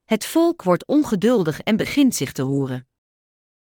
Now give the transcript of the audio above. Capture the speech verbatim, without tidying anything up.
Het volk wordt ongeduldig en begint zich te roeren.